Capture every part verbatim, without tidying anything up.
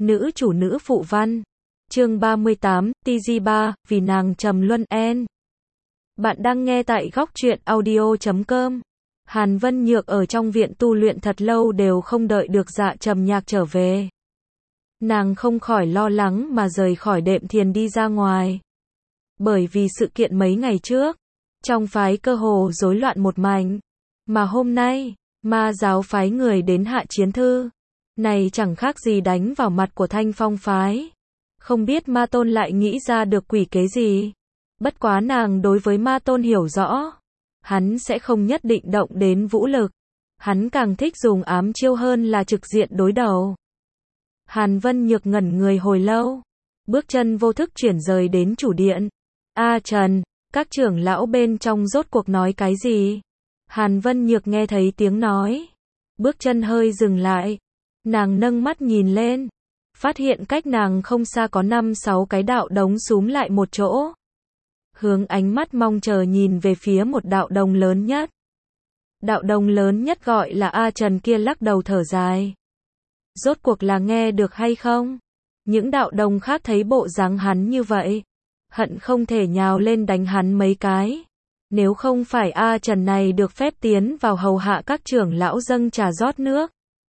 Nữ chủ nữ phụ văn. Chương ba mươi tám, tê giê ba, vì nàng trầm luân en. Bạn đang nghe tại góc truyện audio chấm com. Hàn Vân Nhược ở trong viện tu luyện thật lâu đều không đợi được Dạ Trầm Nhạc trở về. Nàng không khỏi lo lắng mà rời khỏi đệm thiền đi ra ngoài. Bởi vì sự kiện mấy ngày trước, trong phái cơ hồ rối loạn một mảnh. Mà hôm nay, ma giáo phái người đến hạ chiến thư. Này chẳng khác gì đánh vào mặt của Thanh Phong phái. Không biết ma tôn lại nghĩ ra được quỷ kế gì. Bất quá nàng đối với ma tôn hiểu rõ. Hắn sẽ không nhất định động đến vũ lực. Hắn càng thích dùng ám chiêu hơn là trực diện đối đầu. Hàn Vân Nhược ngẩn người hồi lâu. Bước chân vô thức chuyển rời đến chủ điện. A Trần, các trưởng lão bên trong rốt cuộc nói cái gì? Hàn Vân Nhược nghe thấy tiếng nói. Bước chân hơi dừng lại. Nàng nâng mắt nhìn lên. Phát hiện cách nàng không xa có năm sáu cái đạo đống súm lại một chỗ. Hướng ánh mắt mong chờ nhìn về phía một đạo đồng lớn nhất. Đạo đồng lớn nhất gọi là A Trần kia lắc đầu thở dài. Rốt cuộc là nghe được hay không? Những đạo đồng khác thấy bộ dáng hắn như vậy. Hận không thể nhào lên đánh hắn mấy cái. Nếu không phải A Trần này được phép tiến vào hầu hạ các trưởng lão dâng trà rót nước.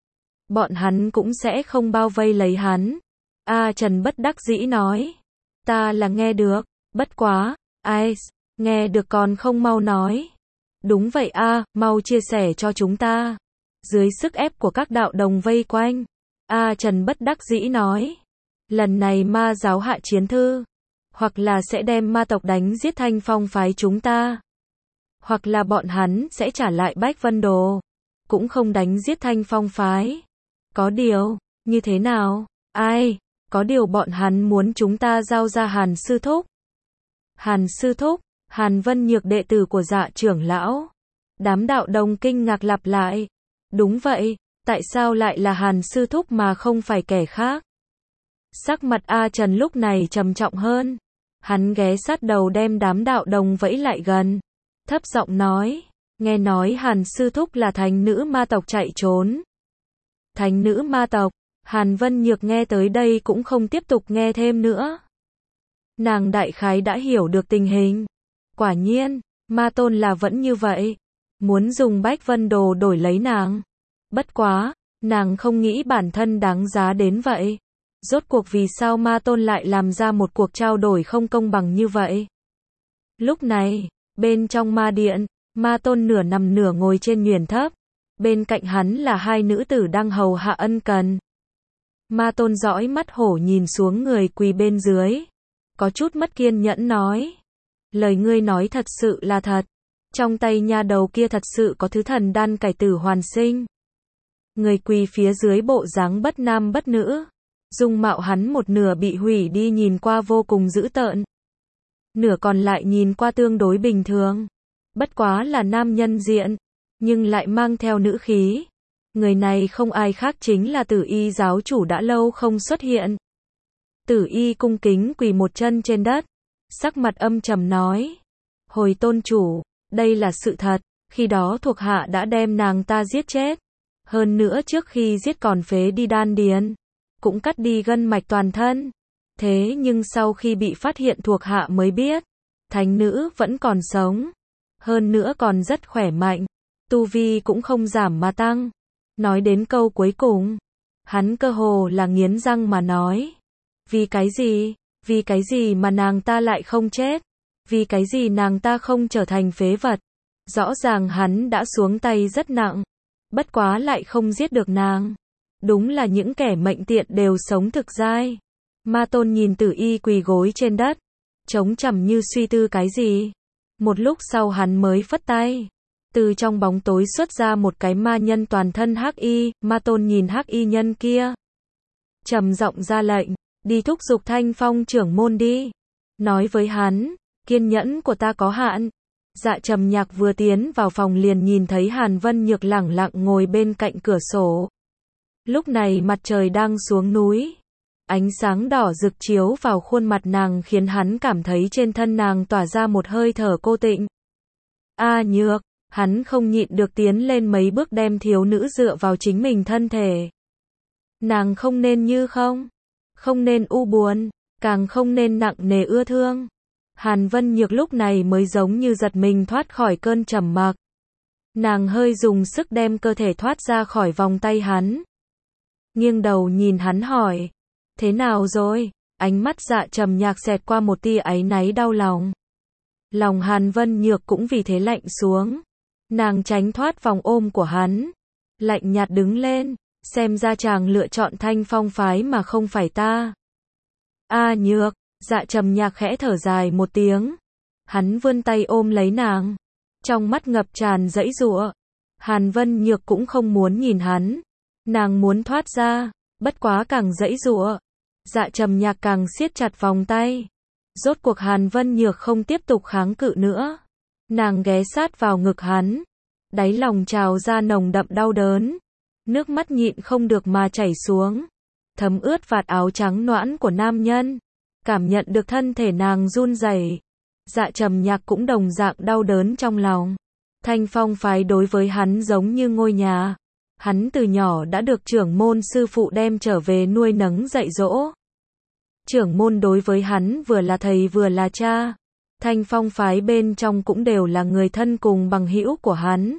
Bọn hắn cũng sẽ không bao vây lấy hắn. A Trần bất đắc dĩ nói. Ta là nghe được, bất quá, ai, nghe được còn không mau nói. Đúng vậy a, mau chia sẻ cho chúng ta. Dưới sức ép của các đạo đồng vây quanh, A Trần bất đắc dĩ nói. Lần này ma giáo hạ chiến thư. Hoặc là sẽ đem ma tộc đánh giết Thanh Phong phái chúng ta. Hoặc là bọn hắn sẽ trả lại Bách Vân Đồ. Cũng không đánh giết Thanh Phong phái. Có điều, như thế nào? Ai? Có điều bọn hắn muốn chúng ta giao ra Hàn Sư Thúc. Hàn Sư Thúc, Hàn Vân Nhược đệ tử của Dạ trưởng lão. Đám đạo đồng kinh ngạc lặp lại. Đúng vậy, tại sao lại là Hàn Sư Thúc mà không phải kẻ khác? Sắc mặt A Trần lúc này trầm trọng hơn. Hắn ghé sát đầu đem đám đạo đồng vẫy lại gần. Thấp giọng nói, nghe nói Hàn Sư Thúc là thánh nữ ma tộc chạy trốn. Thánh nữ ma tộc, Hàn Vân Nhược nghe tới đây cũng không tiếp tục nghe thêm nữa. Nàng đại khái đã hiểu được tình hình. Quả nhiên, ma tôn là vẫn như vậy. Muốn dùng Bách Vân Đồ đổi lấy nàng. Bất quá, nàng không nghĩ bản thân đáng giá đến vậy. Rốt cuộc vì sao ma tôn lại làm ra một cuộc trao đổi không công bằng như vậy? Lúc này, bên trong ma điện, ma tôn nửa nằm nửa ngồi trên nhuyễn thấp. Bên cạnh hắn là hai nữ tử đang hầu hạ ân cần. Ma tôn dõi mắt hổ nhìn xuống người quỳ bên dưới. Có chút mất kiên nhẫn nói. Lời ngươi nói thật sự là thật. Trong tay nha đầu kia thật sự có thứ thần đan cải tử hoàn sinh. Người quỳ phía dưới bộ dáng bất nam bất nữ. Dung mạo hắn một nửa bị hủy đi nhìn qua vô cùng dữ tợn. Nửa còn lại nhìn qua tương đối bình thường. Bất quá là nam nhân diện. Nhưng lại mang theo nữ khí. Người này không ai khác chính là Tử Y giáo chủ đã lâu không xuất hiện. Tử Y cung kính quỳ một chân trên đất. Sắc mặt âm trầm nói. Hồi tôn chủ, đây là sự thật. Khi đó thuộc hạ đã đem nàng ta giết chết. Hơn nữa trước khi giết còn phế đi đan điền. Cũng cắt đi gân mạch toàn thân. Thế nhưng sau khi bị phát hiện thuộc hạ mới biết. Thánh nữ vẫn còn sống. Hơn nữa còn rất khỏe mạnh. Tu vi cũng không giảm mà tăng. Nói đến câu cuối cùng. Hắn cơ hồ là nghiến răng mà nói. Vì cái gì? Vì cái gì mà nàng ta lại không chết? Vì cái gì nàng ta không trở thành phế vật? Rõ ràng hắn đã xuống tay rất nặng. Bất quá lại không giết được nàng. Đúng là những kẻ mệnh tiện đều sống thực dai. Ma tôn nhìn Tử Y quỳ gối trên đất. Trống trầm như suy tư cái gì. Một lúc sau hắn mới phất tay. Từ trong bóng tối xuất ra một cái ma nhân toàn thân hắc y. Ma tôn nhìn hắc y nhân kia. Trầm giọng ra lệnh. Đi thúc giục Thanh Phong trưởng môn đi. Nói với hắn. Kiên nhẫn của ta có hạn. Dạ Trầm Nhạc vừa tiến vào phòng liền nhìn thấy Hàn Vân Nhược lẳng lặng ngồi bên cạnh cửa sổ. Lúc này mặt trời đang xuống núi. Ánh sáng đỏ rực chiếu vào khuôn mặt nàng khiến hắn cảm thấy trên thân nàng tỏa ra một hơi thở cô tịnh. A Nhược, hắn không nhịn được tiến lên mấy bước đem thiếu nữ dựa vào chính mình thân thể. Nàng không nên như không? không nên u buồn, càng không nên nặng nề ưa thương. Hàn Vân Nhược lúc này mới giống như giật mình thoát khỏi cơn trầm mặc. Nàng hơi dùng sức đem cơ thể thoát ra khỏi vòng tay hắn. Nghiêng đầu nhìn hắn hỏi, thế nào rồi? Ánh mắt Dạ Trầm Nhạc xẹt qua một tia áy náy đau lòng. Lòng Hàn Vân Nhược cũng vì thế lạnh xuống. Nàng tránh thoát vòng ôm của hắn. Lạnh nhạt đứng lên, xem ra chàng lựa chọn Thanh Phong phái mà không phải ta. A Nhược, Dạ Trầm Nhạc khẽ thở dài một tiếng. Hắn vươn tay ôm lấy nàng. Trong mắt ngập tràn giãy giụa. Hàn Vân Nhược cũng không muốn nhìn hắn. Nàng muốn thoát ra, bất quá càng giãy giụa. Dạ Trầm Nhạc càng siết chặt vòng tay. Rốt cuộc Hàn Vân Nhược không tiếp tục kháng cự nữa. Nàng ghé sát vào ngực hắn. Đáy lòng trào ra nồng đậm đau đớn. Nước mắt nhịn không được mà chảy xuống. Thấm ướt vạt áo trắng nõn của nam nhân. Cảm nhận được thân thể nàng run rẩy. Dạ Trầm Nhạc cũng đồng dạng đau đớn trong lòng. Thanh Phong phái đối với hắn giống như ngôi nhà. Hắn từ nhỏ đã được trưởng môn sư phụ đem trở về nuôi nấng dạy dỗ. Trưởng môn đối với hắn vừa là thầy vừa là cha. Thanh Phong phái bên trong cũng đều là người thân cùng bằng hữu của hắn.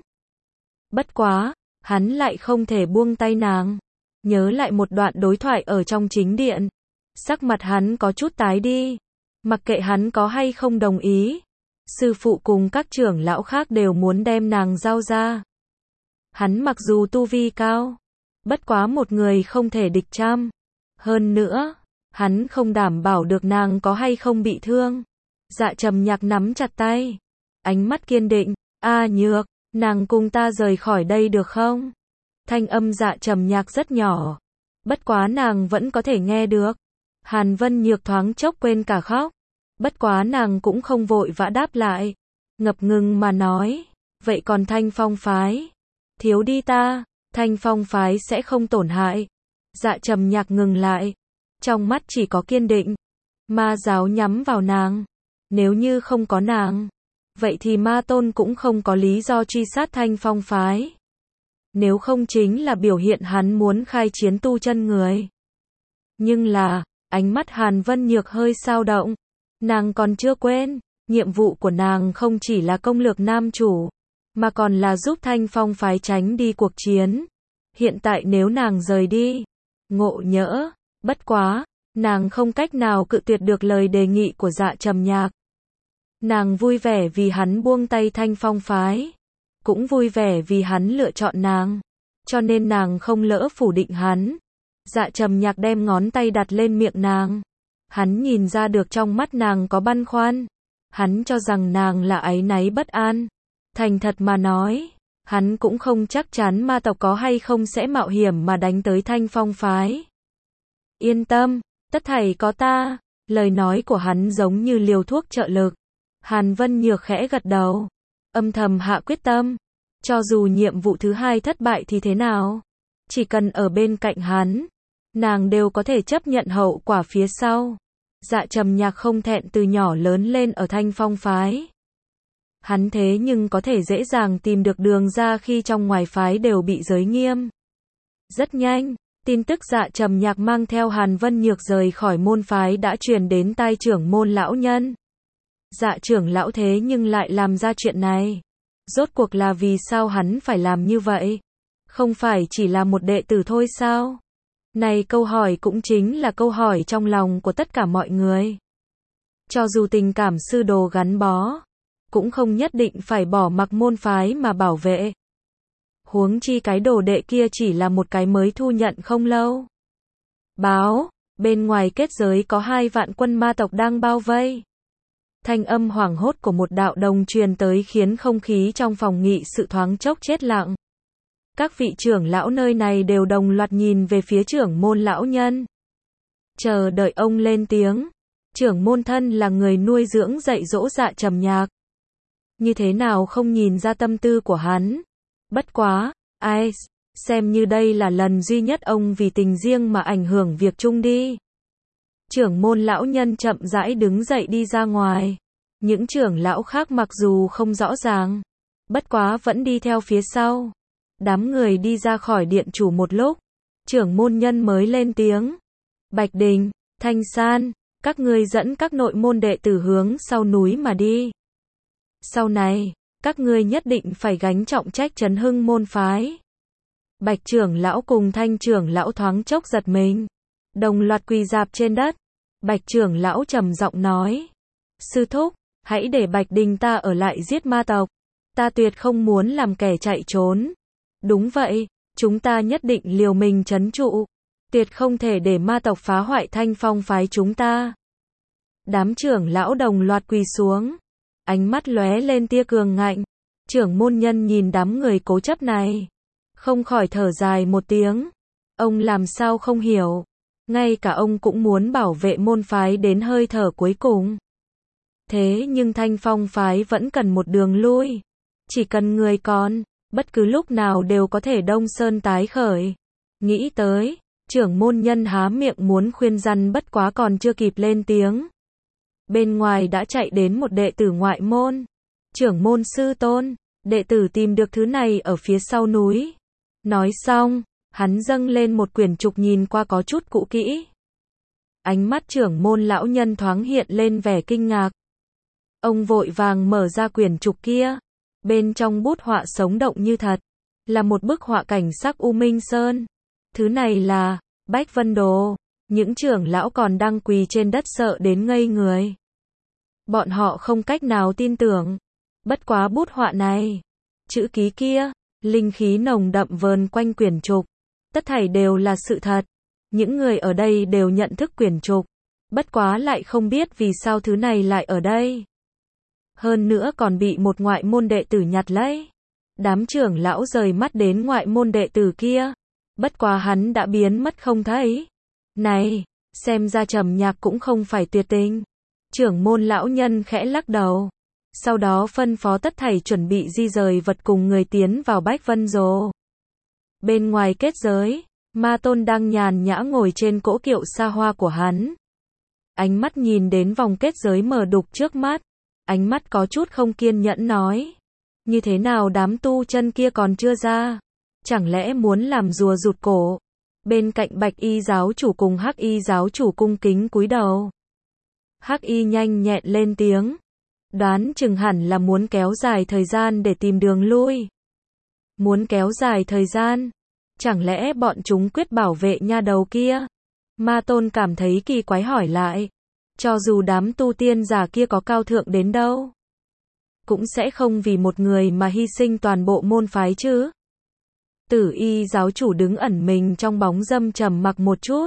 Bất quá, hắn lại không thể buông tay nàng. Nhớ lại một đoạn đối thoại ở trong chính điện. Sắc mặt hắn có chút tái đi. Mặc kệ hắn có hay không đồng ý. Sư phụ cùng các trưởng lão khác đều muốn đem nàng giao ra. Hắn mặc dù tu vi cao. Bất quá một người không thể địch trăm. Hơn nữa, hắn không đảm bảo được nàng có hay không bị thương. Dạ Trầm Nhạc nắm chặt tay. Ánh mắt kiên định. A Nhược, nàng cùng ta rời khỏi đây được không? Thanh âm Dạ Trầm Nhạc rất nhỏ. Bất quá nàng vẫn có thể nghe được. Hàn Vân Nhược thoáng chốc quên cả khóc. Bất quá nàng cũng không vội vã đáp lại. Ngập ngừng mà nói. Vậy còn Thanh Phong phái? Thiếu đi ta, Thanh Phong phái sẽ không tổn hại. Dạ Trầm Nhạc ngừng lại. Trong mắt chỉ có kiên định. Ma giáo nhắm vào nàng. Nếu như không có nàng, vậy thì Ma Tôn cũng không có lý do truy sát Thanh Phong phái. Nếu không chính là biểu hiện hắn muốn khai chiến tu chân người. Nhưng là, ánh mắt Hàn Vân Nhược hơi dao động. Nàng còn chưa quên, nhiệm vụ của nàng không chỉ là công lược nam chủ, mà còn là giúp Thanh Phong phái tránh đi cuộc chiến. Hiện tại nếu nàng rời đi, ngộ nhỡ, bất quá, nàng không cách nào cự tuyệt được lời đề nghị của Dạ Trầm Nhạc. Nàng vui vẻ vì hắn buông tay Thanh Phong phái, cũng vui vẻ vì hắn lựa chọn nàng, cho nên nàng không lỡ phủ định hắn. Dạ Trầm Nhạc đem ngón tay đặt lên miệng nàng. Hắn nhìn ra được trong mắt nàng có băn khoăn. Hắn cho rằng nàng là áy náy bất an. Thành thật mà nói, hắn cũng không chắc chắn ma tộc có hay không sẽ mạo hiểm mà đánh tới Thanh Phong phái. Yên tâm, tất thảy có ta. Lời nói của hắn giống như liều thuốc trợ lực. Hàn Vân Nhược khẽ gật đầu, âm thầm hạ quyết tâm. Cho dù nhiệm vụ thứ hai thất bại thì thế nào? Chỉ cần ở bên cạnh hắn, nàng đều có thể chấp nhận hậu quả phía sau. Dạ Trầm Nhạc không thẹn từ nhỏ lớn lên ở Thanh Phong phái. Hắn thế nhưng có thể dễ dàng tìm được đường ra khi trong ngoài phái đều bị giới nghiêm. Rất nhanh, tin tức Dạ Trầm Nhạc mang theo Hàn Vân Nhược rời khỏi môn phái đã truyền đến tai trưởng môn lão nhân. Dạ trưởng lão thế nhưng lại làm ra chuyện này. Rốt cuộc là vì sao hắn phải làm như vậy? Không phải chỉ là một đệ tử thôi sao? Này câu hỏi cũng chính là câu hỏi trong lòng của tất cả mọi người. Cho dù tình cảm sư đồ gắn bó, cũng không nhất định phải bỏ mặc môn phái mà bảo vệ. Huống chi cái đồ đệ kia chỉ là một cái mới thu nhận không lâu. Báo, bên ngoài kết giới có hai vạn quân ma tộc đang bao vây. Thanh âm hoảng hốt của một đạo đồng truyền tới khiến không khí trong phòng nghị sự thoáng chốc chết lặng. Các vị trưởng lão nơi này đều đồng loạt nhìn về phía trưởng môn lão nhân. Chờ đợi ông lên tiếng. Trưởng môn thân là người nuôi dưỡng dạy dỗ Dạ Trầm Nhạc. Như thế nào không nhìn ra tâm tư của hắn. Bất quá, ai, xem như đây là lần duy nhất ông vì tình riêng mà ảnh hưởng việc chung đi. Trưởng môn lão nhân chậm rãi đứng dậy đi ra ngoài. Những trưởng lão khác mặc dù không rõ ràng, bất quá vẫn đi theo phía sau. Đám người đi ra khỏi điện chủ một lúc, trưởng môn nhân mới lên tiếng. Bạch Đình, Thanh San, các ngươi dẫn các nội môn đệ tử hướng sau núi mà đi. Sau này, các ngươi nhất định phải gánh trọng trách trấn hưng môn phái. Bạch trưởng lão cùng Thanh trưởng lão thoáng chốc giật mình, đồng loạt quỳ rạp trên đất. Bạch trưởng lão trầm giọng nói, sư thúc, hãy để Bạch Đình ta ở lại giết ma tộc. Ta tuyệt không muốn làm kẻ chạy trốn. Đúng vậy, chúng ta nhất định liều mình trấn trụ. Tuyệt không thể để ma tộc phá hoại Thanh Phong phái chúng ta. Đám trưởng lão đồng loạt quỳ xuống, ánh mắt lóe lên tia cường ngạnh. Trưởng môn nhân nhìn đám người cố chấp này, không khỏi thở dài một tiếng. Ông làm sao không hiểu, ngay cả ông cũng muốn bảo vệ môn phái đến hơi thở cuối cùng. Thế nhưng Thanh Phong phái vẫn cần một đường lui. Chỉ cần người còn, bất cứ lúc nào đều có thể đông sơn tái khởi. Nghĩ tới, trưởng môn nhân há miệng muốn khuyên răn, bất quá còn chưa kịp lên tiếng. Bên ngoài đã chạy đến một đệ tử ngoại môn. Trưởng môn sư tôn, đệ tử tìm được thứ này ở phía sau núi. Nói xong, hắn dâng lên một quyển trục nhìn qua có chút cũ kỹ. Ánh mắt trưởng môn lão nhân thoáng hiện lên vẻ kinh ngạc. Ông vội vàng mở ra quyển trục kia. Bên trong bút họa sống động như thật, là một bức họa cảnh sắc U Minh Sơn. Thứ này là Bách Vân Đồ. Những trưởng lão còn đang quỳ trên đất sợ đến ngây người. Bọn họ không cách nào tin tưởng. Bất quá bút họa này, chữ ký kia, linh khí nồng đậm vờn quanh quyển trục. Tất thảy đều là sự thật. Những người ở đây đều nhận thức quyển trục. Bất quá lại không biết vì sao thứ này lại ở đây. Hơn nữa còn bị một ngoại môn đệ tử nhặt lấy. Đám trưởng lão rời mắt đến ngoại môn đệ tử kia. Bất quá hắn đã biến mất không thấy. Này, xem ra Trầm Nhạc cũng không phải tuyệt tình. Trưởng môn lão nhân khẽ lắc đầu. Sau đó phân phó tất thảy chuẩn bị di rời vật cùng người tiến vào Bách Vân Dồ. Bên ngoài kết giới, Ma Tôn đang nhàn nhã ngồi trên cỗ kiệu xa hoa của hắn. Ánh mắt nhìn đến vòng kết giới mờ đục trước mắt. Ánh mắt có chút không kiên nhẫn nói. Như thế nào đám tu chân kia còn chưa ra? Chẳng lẽ muốn làm rùa rụt cổ? Bên cạnh Bạch Y giáo chủ cùng Hắc Y giáo chủ cung kính cúi đầu. Hắc Y nhanh nhẹn lên tiếng. Đoán chừng hẳn là muốn kéo dài thời gian để tìm đường lui. Muốn kéo dài thời gian? Chẳng lẽ bọn chúng quyết bảo vệ nha đầu kia? Ma Tôn cảm thấy kỳ quái hỏi lại. Cho dù đám tu tiên giả kia có cao thượng đến đâu, cũng sẽ không vì một người mà hy sinh toàn bộ môn phái chứ. Tử Y giáo chủ đứng ẩn mình trong bóng râm trầm mặc một chút.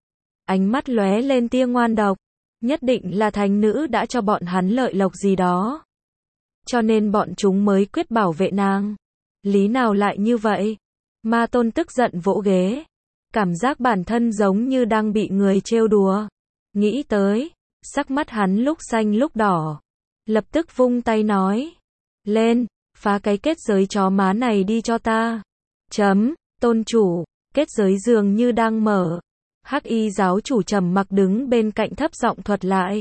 Ánh mắt lóe lên tia ngoan độc. Nhất định là thánh nữ đã cho bọn hắn lợi lộc gì đó. Cho nên bọn chúng mới quyết bảo vệ nàng. Lý nào lại như vậy? Ma Tôn tức giận vỗ ghế. Cảm giác bản thân giống như đang bị người trêu đùa. Nghĩ tới, sắc mắt hắn lúc xanh lúc đỏ. Lập tức vung tay nói. Lên, phá cái kết giới chó má này đi cho ta. Chấm, tôn chủ, kết giới dường như đang mở. Hắc Y giáo chủ trầm mặc đứng bên cạnh thấp giọng thuật lại.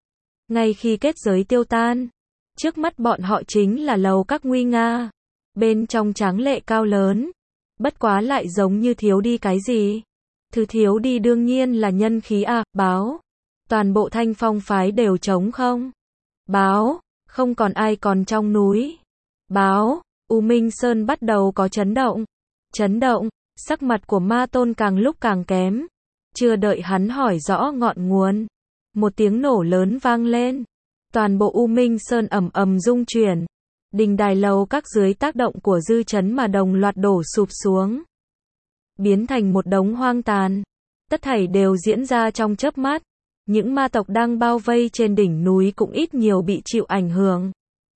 Ngay khi kết giới tiêu tan, trước mắt bọn họ chính là lầu các nguy nga. Bên trong tráng lệ cao lớn. Bất quá lại giống như thiếu đi cái gì. Thứ thiếu đi đương nhiên là nhân khí à, báo. Toàn bộ Thanh Phong phái đều trống không. Báo, không còn ai còn trong núi. Báo, U Minh Sơn bắt đầu có chấn động. Chấn động, sắc mặt của Ma Tôn càng lúc càng kém. Chưa đợi hắn hỏi rõ ngọn nguồn. Một tiếng nổ lớn vang lên. Toàn bộ U Minh Sơn ầm ầm rung chuyển. Đình đài lầu các dưới tác động của dư chấn mà đồng loạt đổ sụp xuống. Biến thành một đống hoang tàn. Tất thảy đều diễn ra trong chớp mắt. Những ma tộc đang bao vây trên đỉnh núi cũng ít nhiều bị chịu ảnh hưởng.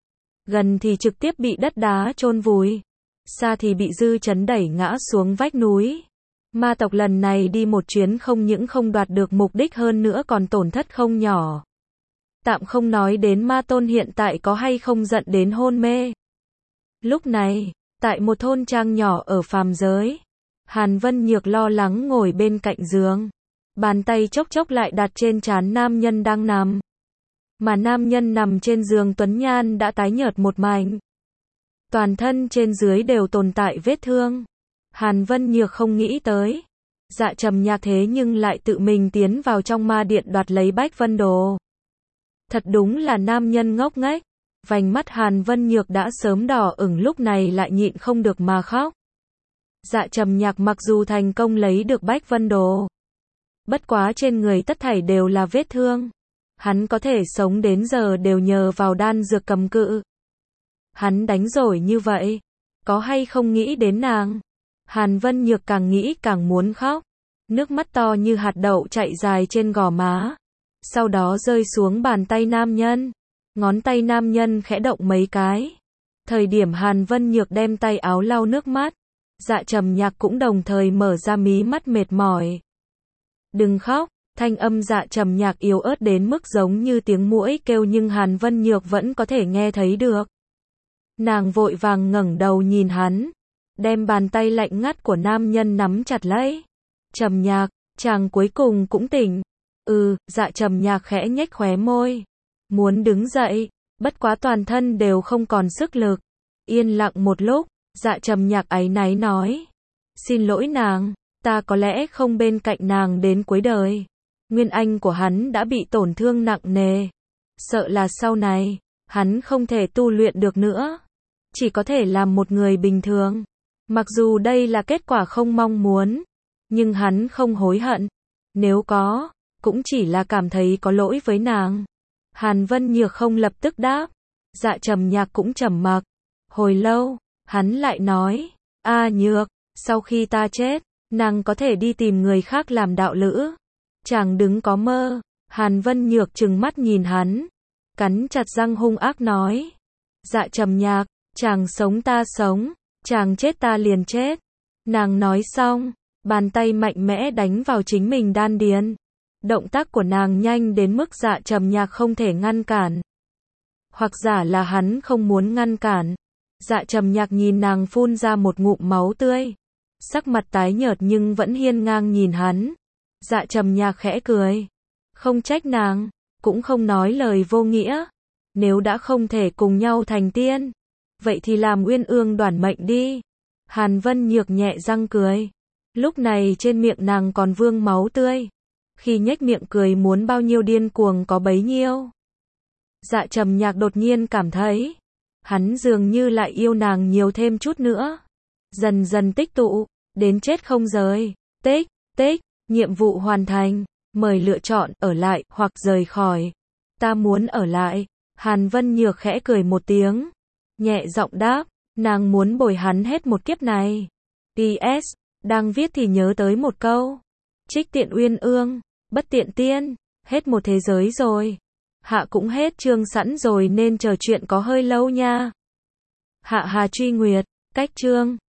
Gần thì trực tiếp bị đất đá chôn vùi. Xa thì bị dư chấn đẩy ngã xuống vách núi. Ma tộc lần này đi một chuyến không những không đoạt được mục đích hơn nữa còn tổn thất không nhỏ. Tạm không nói đến Ma Tôn hiện tại có hay không giận đến hôn mê. Lúc này, tại một thôn trang nhỏ ở phàm giới, Hàn Vân Nhược lo lắng ngồi bên cạnh giường. Bàn tay chốc chốc lại đặt trên trán nam nhân đang nằm. Mà nam nhân nằm trên giường tuấn nhan đã tái nhợt một mảnh. Toàn thân trên dưới đều tồn tại vết thương. Hàn Vân Nhược không nghĩ tới. Dạ Trầm Nhạc thế nhưng lại tự mình tiến vào trong ma điện đoạt lấy Bách Vân Đồ. Thật đúng là nam nhân ngốc nghếch. Vành mắt Hàn Vân Nhược đã sớm đỏ ửng lúc này lại nhịn không được mà khóc. Dạ Trầm Nhạc mặc dù thành công lấy được Bách Vân Đồ, bất quá trên người tất thảy đều là vết thương. Hắn có thể sống đến giờ đều nhờ vào đan dược cầm cự. Hắn đánh rồi như vậy, có hay không nghĩ đến nàng? Hàn Vân Nhược càng nghĩ càng muốn khóc. Nước mắt to như hạt đậu chạy dài trên gò má. Sau đó rơi xuống bàn tay nam nhân. Ngón tay nam nhân khẽ động mấy cái. Thời điểm Hàn Vân Nhược đem tay áo lau nước mắt, Dạ Trầm Nhạc cũng đồng thời mở ra mí mắt mệt mỏi. Đừng khóc, thanh âm Dạ Trầm Nhạc yếu ớt đến mức giống như tiếng muỗi kêu nhưng Hàn Vân Nhược vẫn có thể nghe thấy được. Nàng vội vàng ngẩng đầu nhìn hắn, đem bàn tay lạnh ngắt của nam nhân nắm chặt lấy. Trầm Nhạc, chàng cuối cùng cũng tỉnh. Ừ, Dạ Trầm Nhạc khẽ nhếch khóe môi. Muốn đứng dậy, bất quá toàn thân đều không còn sức lực. Yên lặng một lúc, Dạ Trầm Nhạc áy náy nói. Xin lỗi nàng, ta có lẽ không bên cạnh nàng đến cuối đời. Nguyên anh của hắn đã bị tổn thương nặng nề. Sợ là sau này, hắn không thể tu luyện được nữa. Chỉ có thể làm một người bình thường. Mặc dù đây là kết quả không mong muốn, nhưng hắn không hối hận. Nếu có, cũng chỉ là cảm thấy có lỗi với nàng. Hàn Vân Nhược không lập tức đáp. Dạ Trầm Nhạc cũng trầm mặc. Hồi lâu, hắn lại nói. A Nhược, sau khi ta chết, nàng có thể đi tìm người khác làm đạo lữ. Chàng đừng có mơ. Hàn Vân Nhược trừng mắt nhìn hắn, cắn chặt răng hung ác nói. Dạ Trầm Nhạc, chàng sống ta sống, chàng chết ta liền chết. Nàng nói xong, bàn tay mạnh mẽ đánh vào chính mình đan điền. Động tác của nàng nhanh đến mức Dạ Trầm Nhạc không thể ngăn cản. Hoặc giả là hắn không muốn ngăn cản. Dạ Trầm Nhạc nhìn nàng phun ra một ngụm máu tươi. Sắc mặt tái nhợt nhưng vẫn hiên ngang nhìn hắn. Dạ Trầm Nhạc khẽ cười. Không trách nàng, cũng không nói lời vô nghĩa. Nếu đã không thể cùng nhau thành tiên, vậy thì làm Uyên Ương đoản mệnh đi. Hàn Vân Nhược nhẹ răng cười. Lúc này trên miệng nàng còn vương máu tươi. Khi nhếch miệng cười muốn bao nhiêu điên cuồng có bấy nhiêu. Dạ Trầm Nhạc đột nhiên cảm thấy, hắn dường như lại yêu nàng nhiều thêm chút nữa. Dần dần tích tụ, đến chết không rời. Tích, tích, nhiệm vụ hoàn thành. Mời lựa chọn ở lại hoặc rời khỏi. Ta muốn ở lại. Hàn Vân Nhược khẽ cười một tiếng. Nhẹ giọng đáp, nàng muốn bồi hắn hết một kiếp này. pê ét, đang viết thì nhớ tới một câu. Trích tiện Uyên Ương, bất tiện tiên, hết một thế giới rồi. Hạ cũng hết chương sẵn rồi nên chờ chuyện có hơi lâu nha. Hạ Hà Truy Nguyệt, cách chương.